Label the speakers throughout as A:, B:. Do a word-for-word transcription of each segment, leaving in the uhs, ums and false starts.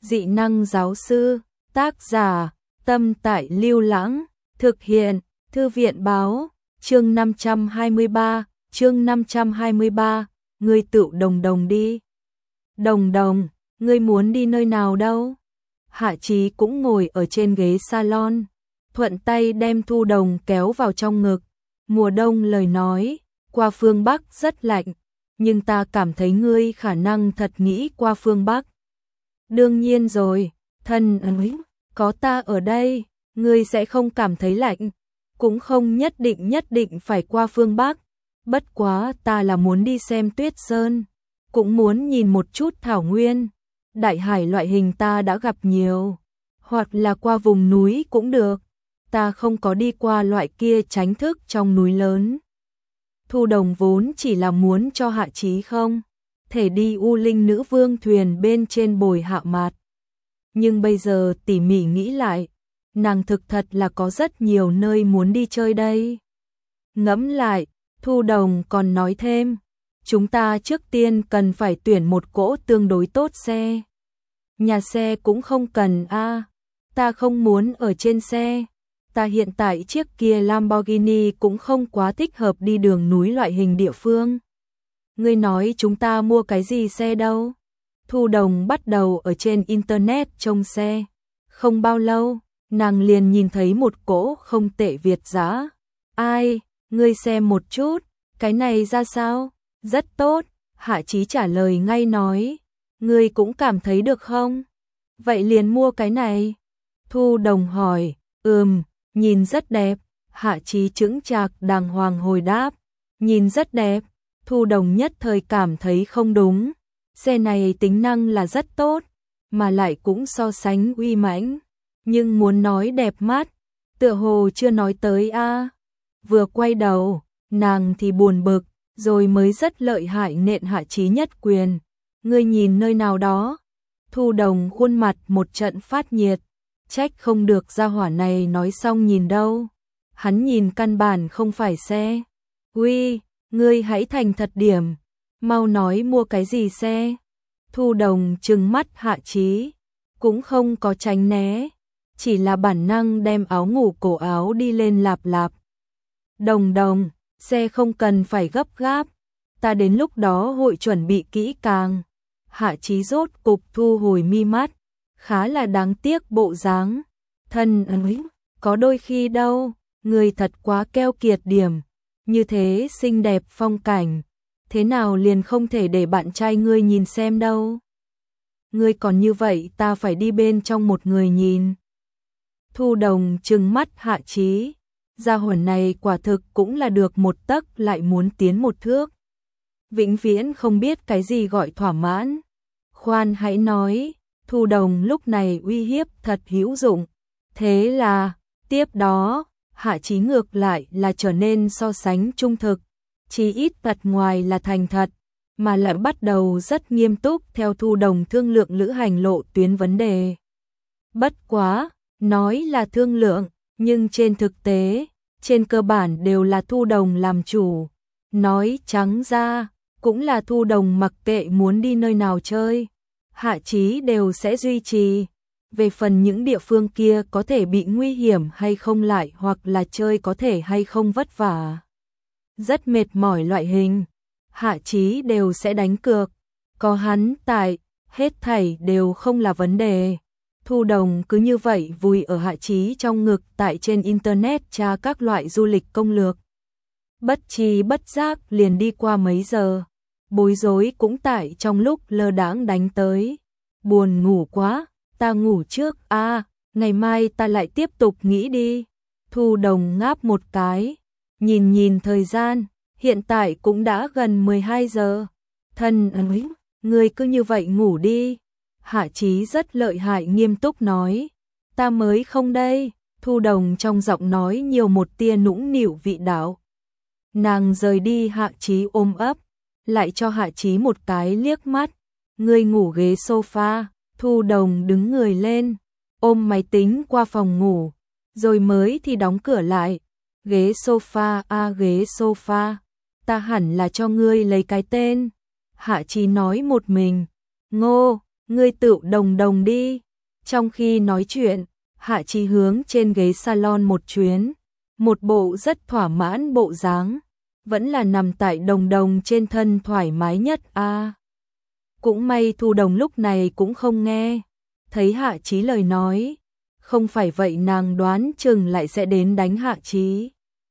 A: Dị năng giáo sư, tác giả, Tâm Tại Lưu Lãng, thực hiện, Thư viện báo, chương năm trăm hai mươi ba, chương năm trăm hai mươi ba, ngươi tự Đồng Đồng đi. Đồng Đồng, ngươi muốn đi nơi nào đâu? Hạ Chí cũng ngồi ở trên ghế salon, thuận tay đem Thu Đồng kéo vào trong ngực. Mùa đông lời nói, qua phương Bắc rất lạnh, nhưng ta cảm thấy ngươi khả năng thật nghĩ qua phương Bắc. Đương nhiên rồi, thân ơi, có ta ở đây, ngươi sẽ không cảm thấy lạnh, cũng không nhất định nhất định phải qua phương Bắc. Bất quá ta là muốn đi xem Tuyết Sơn, cũng muốn nhìn một chút thảo nguyên. Đại hải loại hình ta đã gặp nhiều, hoặc là qua vùng núi cũng được. Ta không có đi qua loại kia tránh thức trong núi lớn. Thu Đồng vốn chỉ là muốn cho Hạ Chí không thể đi U Linh Nữ Vương thuyền bên trên bồi hạ mạt. Nhưng bây giờ tỉ mỉ nghĩ lại, nàng thực thật là có rất nhiều nơi muốn đi chơi đây. Ngẫm lại, Thu Đồng còn nói thêm, chúng ta trước tiên cần phải tuyển một cỗ tương đối tốt xe. Nhà xe cũng không cần a, à, ta không muốn ở trên xe. Ta hiện tại chiếc kia Lamborghini cũng không quá thích hợp đi đường núi loại hình địa phương. Ngươi nói chúng ta mua cái gì xe đâu? Thu Đồng bắt đầu ở trên internet trông xe. Không bao lâu, nàng liền nhìn thấy một cỗ không tệ Việt giá. Ai, ngươi xem một chút, cái này ra sao? Rất tốt, Hạ Chí trả lời ngay nói. Ngươi cũng cảm thấy được không? Vậy liền mua cái này. Thu Đồng hỏi, ừm, nhìn rất đẹp. Hạ Chí chững chạc đàng hoàng hồi đáp, nhìn rất đẹp. Thu Đồng nhất thời cảm thấy không đúng. Xe này tính năng là rất tốt, mà lại cũng so sánh uy mãnh. Nhưng muốn nói đẹp mắt, tựa hồ chưa nói tới a. À. Vừa quay đầu, nàng thì buồn bực, rồi mới rất lợi hại nện Hạ Chí nhất quyền. Ngươi nhìn nơi nào đó? Thu Đồng khuôn mặt một trận phát nhiệt. Trách không được gia hỏa này nói xong nhìn đâu. Hắn nhìn căn bản không phải xe. Uy, ngươi hãy thành thật điểm. Mau nói mua cái gì xe? Thu Đồng trừng mắt Hạ Chí, cũng không có tránh né, chỉ là bản năng đem áo ngủ cổ áo đi lên lạp lạp. Đồng Đồng, xe không cần phải gấp gáp, ta đến lúc đó hội chuẩn bị kỹ càng. Hạ Chí rốt cục thu hồi mi mắt, khá là đáng tiếc bộ dáng. Thân ơi, có đôi khi đâu, người thật quá keo kiệt điểm, như thế xinh đẹp phong cảnh. Thế nào liền không thể để bạn trai ngươi nhìn xem đâu. Ngươi còn như vậy ta phải đi bên trong một người nhìn. Thu Đồng trừng mắt Hạ Chí. Gia hỏa này quả thực cũng là được một tấc lại muốn tiến một thước. Vĩnh viễn không biết cái gì gọi thỏa mãn. Khoan hãy nói, Thu Đồng lúc này uy hiếp thật hữu dụng. Thế là, tiếp đó, Hạ Chí ngược lại là trở nên so sánh trung thực. Chỉ ít mặt ngoài là thành thật, mà lại bắt đầu rất nghiêm túc theo Thu Đồng thương lượng lữ hành lộ tuyến vấn đề. Bất quá, nói là thương lượng, nhưng trên thực tế, trên cơ bản đều là Thu Đồng làm chủ. Nói trắng ra, cũng là Thu Đồng mặc kệ muốn đi nơi nào chơi, Hạ Chí đều sẽ duy trì. Về phần những địa phương kia có thể bị nguy hiểm hay không lại hoặc là chơi có thể hay không vất vả, rất mệt mỏi loại hình, Hạ Chí đều sẽ đánh cược. Có hắn tại, hết thảy đều không là vấn đề. Thu Đồng cứ như vậy vùi ở Hạ Chí trong ngực tại trên internet tra các loại du lịch công lược. Bất tri bất giác liền đi qua mấy giờ, bối rối cũng tại trong lúc lơ đãng đánh tới. Buồn ngủ quá, ta ngủ trước a, à, ngày mai ta lại tiếp tục nghĩ đi. Thu Đồng ngáp một cái, nhìn nhìn thời gian, hiện tại cũng đã gần mười hai giờ. Thân ơi, ngươi cứ như vậy ngủ đi. Hạ Chí rất lợi hại nghiêm túc nói. Ta mới không đây. Thu Đồng trong giọng nói nhiều một tia nũng nịu vị đạo. Nàng rời đi Hạ Chí ôm ấp, lại cho Hạ Chí một cái liếc mắt. Ngươi ngủ ghế sofa. Thu Đồng đứng người lên, ôm máy tính qua phòng ngủ, rồi mới thì đóng cửa lại. Ghế sofa a à, ghế sofa, ta hẳn là cho ngươi lấy cái tên. Hạ Chí nói một mình. Ngô, ngươi tự đồng đồng đi. Trong khi nói chuyện, Hạ Chí hướng trên ghế salon một chuyến, một bộ rất thỏa mãn bộ dáng, vẫn là nằm tại đồng đồng trên thân thoải mái nhất a. À, cũng may Thu Đồng lúc này cũng không nghe, thấy Hạ Chí lời nói, không phải vậy nàng đoán chừng lại sẽ đến đánh Hạ Chí.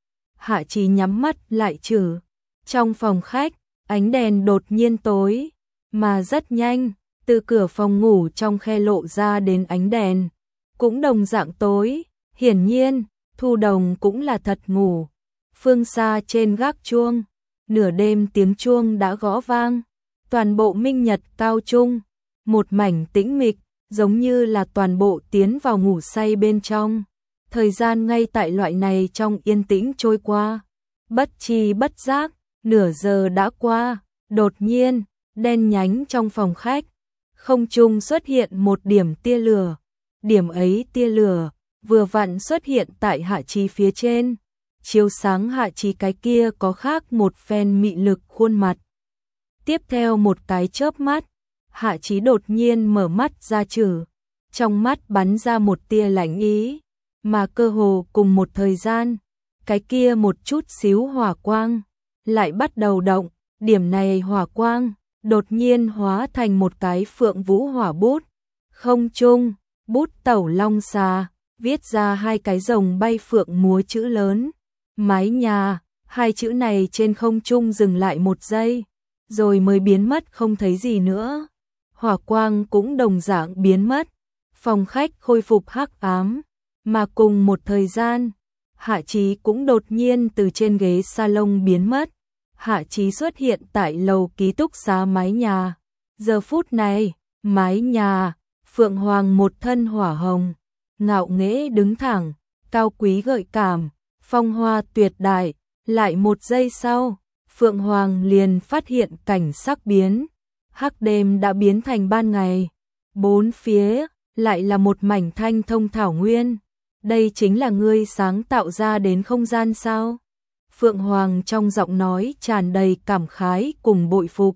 A: Hạ Chí nhắm mắt lại trừ. Trong phòng khách, ánh đèn đột nhiên tối, mà rất nhanh, từ cửa phòng ngủ trong khe lộ ra đến ánh đèn, cũng đồng dạng tối, hiển nhiên, Thu Đồng cũng là thật ngủ. Phương xa trên gác chuông, nửa đêm tiếng chuông đã gõ vang, toàn bộ Minh Nhật cao trung, một mảnh tĩnh mịch, giống như là toàn bộ tiến vào ngủ say bên trong. Thời gian ngay tại loại này trong yên tĩnh trôi qua, bất tri bất giác, nửa giờ đã qua, đột nhiên, đen nhánh trong phòng khách, không trung xuất hiện một điểm tia lửa, điểm ấy tia lửa vừa vặn xuất hiện tại Hạ Chí phía trên, chiếu sáng Hạ Chí cái kia có khác một phen mị lực khuôn mặt. Tiếp theo một cái chớp mắt, Hạ Chí đột nhiên mở mắt ra trừ, trong mắt bắn ra một tia lạnh ý, mà cơ hồ cùng một thời gian, cái kia một chút xíu hỏa quang lại bắt đầu động, điểm này hỏa quang đột nhiên hóa thành một cái phượng vũ hỏa bút, không trung, bút tẩu long xà, viết ra hai cái rồng bay phượng múa chữ lớn, mái nhà, hai chữ này trên không trung dừng lại một giây, rồi mới biến mất không thấy gì nữa. Hỏa quang cũng đồng dạng biến mất, phòng khách khôi phục hắc ám, mà cùng một thời gian, Hạ Chí cũng đột nhiên từ trên ghế salon biến mất. Hạ Chí xuất hiện tại lầu ký túc xá mái nhà. Giờ phút này, mái nhà, Phượng Hoàng một thân hỏa hồng, ngạo nghễ đứng thẳng, cao quý gợi cảm, phong hoa tuyệt đại. Lại một giây sau, Phượng Hoàng liền phát hiện cảnh sắc biến, hắc đêm đã biến thành ban ngày, bốn phía lại là một mảnh thanh thông thảo nguyên. Đây chính là ngươi sáng tạo ra đến không gian sao? Phượng Hoàng trong giọng nói tràn đầy cảm khái cùng bội phục.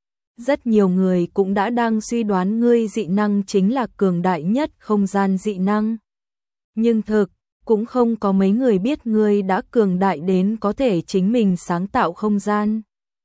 A: Rất nhiều người cũng đã đang suy đoán ngươi dị năng chính là cường đại nhất không gian dị năng. Nhưng thực, cũng không có mấy người biết ngươi đã cường đại đến có thể chính mình sáng tạo không gian.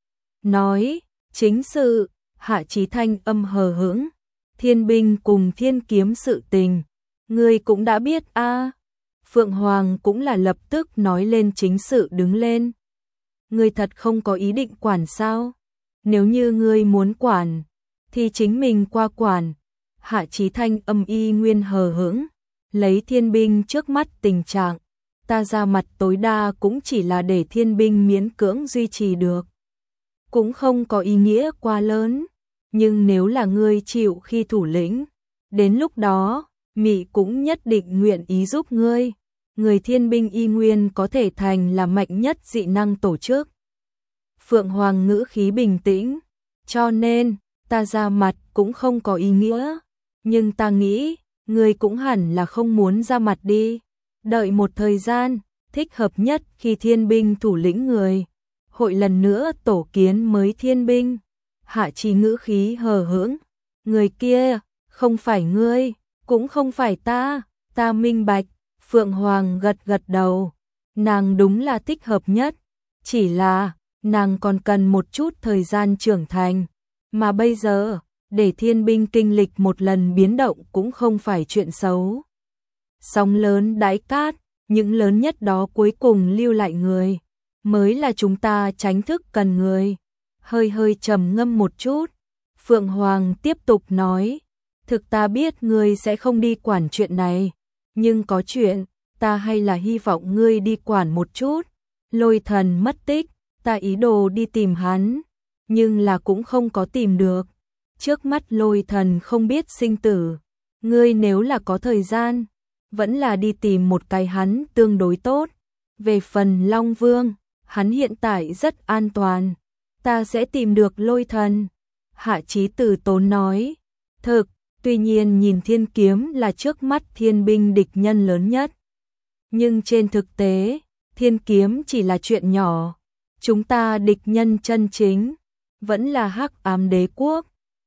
A: Nói, chính sự, Hạ Chí thanh âm hờ hững, thiên binh cùng thiên kiếm sự tình, ngươi cũng đã biết a. À. Phượng Hoàng cũng là lập tức nói lên chính sự đứng lên. Ngươi thật không có ý định quản sao? Nếu như ngươi muốn quản, thì chính mình qua quản. Hạ Chí thanh âm y nguyên hờ hững, lấy thiên binh trước mắt tình trạng, ta ra mặt tối đa cũng chỉ là để thiên binh miễn cưỡng duy trì được. Cũng không có ý nghĩa quá lớn, nhưng nếu là ngươi chịu khi thủ lĩnh, đến lúc đó, Mị cũng nhất định nguyện ý giúp ngươi. Người thiên binh y nguyên có thể thành là mạnh nhất dị năng tổ chức. Phượng Hoàng ngữ khí bình tĩnh, cho nên, ta ra mặt cũng không có ý nghĩa, nhưng ta nghĩ, ngươi cũng hẳn là không muốn ra mặt đi. Đợi một thời gian, thích hợp nhất khi thiên binh thủ lĩnh người, hội lần nữa tổ kiến mới thiên binh. Hạ Chí ngữ khí hờ hững, người kia, không phải ngươi, cũng không phải ta, ta minh bạch. Phượng Hoàng gật gật đầu, nàng đúng là thích hợp nhất, chỉ là, nàng còn cần một chút thời gian trưởng thành, mà bây giờ, để thiên binh kinh lịch một lần biến động cũng không phải chuyện xấu. Sóng lớn đãi cát, những lớn nhất đó cuối cùng lưu lại người, mới là chúng ta tránh thức cần người. Hơi hơi trầm ngâm một chút, Phượng Hoàng tiếp tục nói, thực ta biết ngươi sẽ không đi quản chuyện này. Nhưng có chuyện, ta hay là hy vọng ngươi đi quản một chút. Lôi thần mất tích, ta ý đồ đi tìm hắn, nhưng là cũng không có tìm được. Trước mắt lôi thần không biết sinh tử, ngươi nếu là có thời gian, vẫn là đi tìm một cái hắn tương đối tốt. Về phần Long Vương, hắn hiện tại rất an toàn, ta sẽ tìm được lôi thần. Hạ Chí từ tốn nói, thực, tuy nhiên nhìn thiên kiếm là trước mắt thiên binh địch nhân lớn nhất. Nhưng trên thực tế, thiên kiếm chỉ là chuyện nhỏ. Chúng ta địch nhân chân chính, vẫn là hắc ám đế quốc.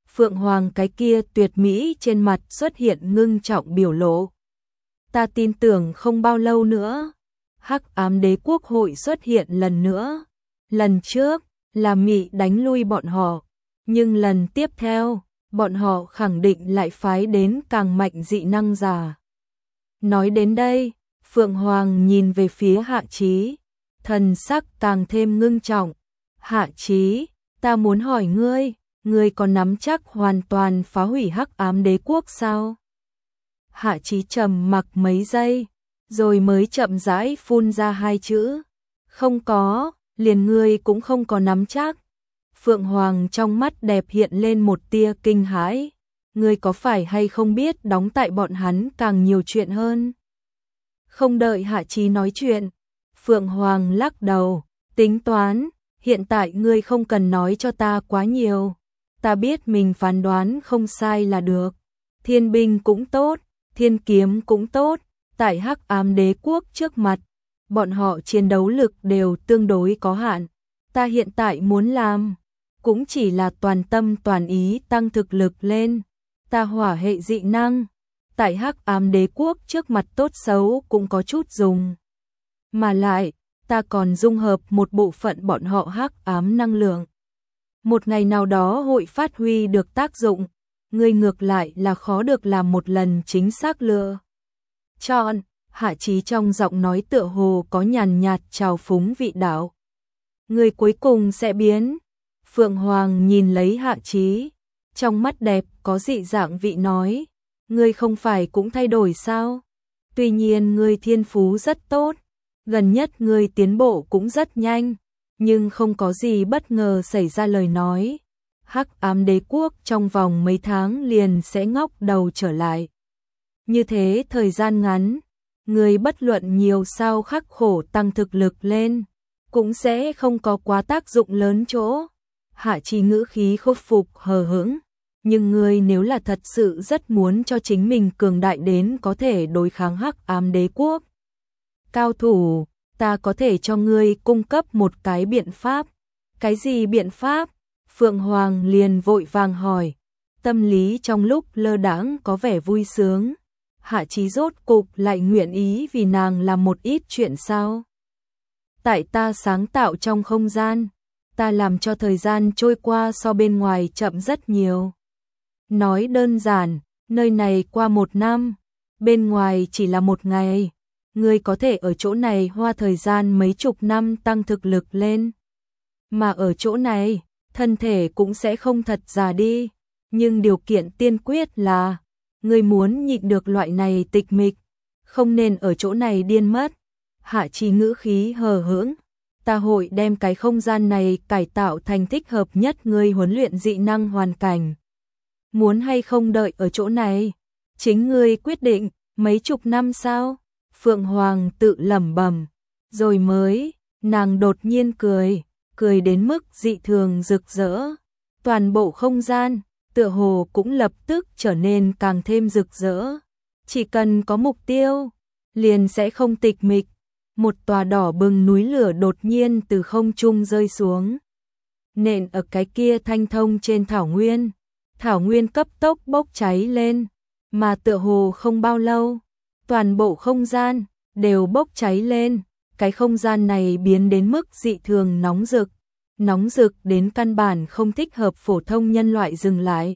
A: Phượng Hoàng cái kia tuyệt mỹ trên mặt xuất hiện ngưng trọng biểu lộ. Ta tin tưởng không bao lâu nữa, Hắc Ám Đế Quốc hội xuất hiện lần nữa. Lần trước là Mị đánh lui bọn họ, nhưng lần tiếp theo, bọn họ khẳng định lại phái đến càng mạnh dị năng giả. Nói đến đây, Phượng Hoàng nhìn về phía Hạ Chí, thần sắc càng thêm ngưng trọng. Hạ Chí, ta muốn hỏi ngươi, ngươi có nắm chắc hoàn toàn phá hủy Hắc Ám Đế Quốc sao? Hạ Chí trầm mặc mấy giây, rồi mới chậm rãi phun ra hai chữ. Không có, liền ngươi cũng không có nắm chắc. Phượng Hoàng trong mắt đẹp hiện lên một tia kinh hãi. Ngươi có phải hay không biết đóng tại bọn hắn càng nhiều chuyện hơn? Không đợi Hạ Chí nói chuyện, Phượng Hoàng lắc đầu, tính toán, hiện tại ngươi không cần nói cho ta quá nhiều. Ta biết mình phán đoán không sai là được. Thiên binh cũng tốt, thiên kiếm cũng tốt, tại Hắc Ám Đế Quốc trước mặt, bọn họ chiến đấu lực đều tương đối có hạn. Ta hiện tại muốn làm, cũng chỉ là toàn tâm toàn ý tăng thực lực lên. Ta hỏa hệ dị năng, tại Hắc Ám Đế Quốc trước mặt tốt xấu cũng có chút dùng. Mà lại, ta còn dung hợp một bộ phận bọn họ hắc ám năng lượng. Một ngày nào đó hội phát huy được tác dụng, ngươi ngược lại là khó được làm một lần chính xác lựa chọn. Hạ Chí trong giọng nói tựa hồ có nhàn nhạt trào phúng vị đạo. Ngươi cuối cùng sẽ biến. Phượng Hoàng nhìn lấy Hạ Chí, trong mắt đẹp có dị dạng vị nói, ngươi không phải cũng thay đổi sao? Tuy nhiên ngươi thiên phú rất tốt, gần nhất ngươi tiến bộ cũng rất nhanh, nhưng không có gì bất ngờ xảy ra lời nói. Hắc Ám Đế Quốc trong vòng mấy tháng liền sẽ ngóc đầu trở lại. Như thế thời gian ngắn, ngươi bất luận nhiều sao khắc khổ tăng thực lực lên, cũng sẽ không có quá tác dụng lớn chỗ. Hạ Chí ngữ khí khôi phục hờ hững, nhưng ngươi nếu là thật sự rất muốn cho chính mình cường đại đến có thể đối kháng Hắc Ám Đế Quốc cao thủ, ta có thể cho ngươi cung cấp một cái biện pháp. Cái gì biện pháp? Phượng Hoàng liền vội vàng hỏi. Tâm lý trong lúc lơ đãng có vẻ vui sướng. Hạ Chí rốt cục lại nguyện ý vì nàng làm một ít chuyện sao? Tại ta sáng tạo trong không gian, ta làm cho thời gian trôi qua so bên ngoài chậm rất nhiều. Nói đơn giản, nơi này qua một năm, bên ngoài chỉ là một ngày. Ngươi có thể ở chỗ này hoa thời gian mấy chục năm tăng thực lực lên. Mà ở chỗ này, thân thể cũng sẽ không thật già đi. Nhưng điều kiện tiên quyết là, ngươi muốn nhịn được loại này tịch mịch, không nên ở chỗ này điên mất. Hạ Chí ngữ khí hờ hững, ta hội đem cái không gian này cải tạo thành thích hợp nhất ngươi huấn luyện dị năng hoàn cảnh. Muốn hay không đợi ở chỗ này, chính ngươi quyết định. Mấy chục năm sao? Phượng Hoàng tự lẩm bẩm, rồi mới, nàng đột nhiên cười, cười đến mức dị thường rực rỡ. Toàn bộ không gian, tựa hồ cũng lập tức trở nên càng thêm rực rỡ. Chỉ cần có mục tiêu, liền sẽ không tịch mịch. Một tòa đỏ bừng núi lửa đột nhiên từ không trung rơi xuống, nện ở cái kia thanh thông trên thảo nguyên. Thảo nguyên cấp tốc bốc cháy lên, mà tựa hồ không bao lâu, toàn bộ không gian đều bốc cháy lên. Cái không gian này biến đến mức dị thường nóng rực, nóng rực đến căn bản không thích hợp phổ thông nhân loại dừng lại.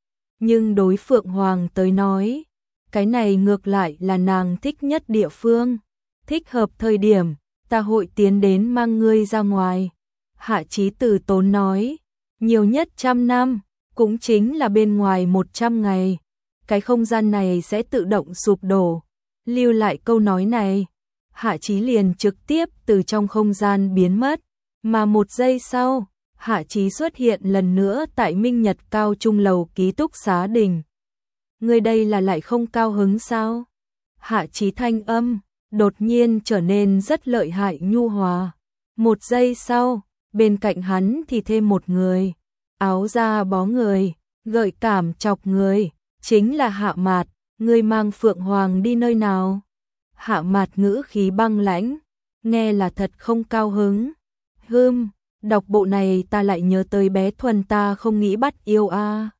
A: Nhưng đối Phượng Hoàng tới nói, cái này ngược lại là nàng thích nhất địa phương. Thích hợp thời điểm, ta hội tiến đến mang ngươi ra ngoài. Hạ Chí từ tốn nói, nhiều nhất trăm năm, cũng chính là bên ngoài một trăm ngày. Cái không gian này sẽ tự động sụp đổ. Lưu lại câu nói này, Hạ Chí liền trực tiếp từ trong không gian biến mất. Mà một giây sau, Hạ Chí xuất hiện lần nữa tại Minh Nhật Cao Trung lầu ký túc xá đình. Người đây là lại không cao hứng sao? Hạ Chí thanh âm đột nhiên trở nên rất lợi hại nhu hòa. Một giây sau, bên cạnh hắn thì thêm một người, áo da bó người, gợi cảm chọc người, chính là Hạ Mạt. Ngươi mang Phượng Hoàng đi nơi nào? Hạ Mạt ngữ khí băng lãnh, nghe là thật không cao hứng. Hừm, đọc bộ này ta lại nhớ tới bé Thuần ta không nghĩ bắt yêu a. À.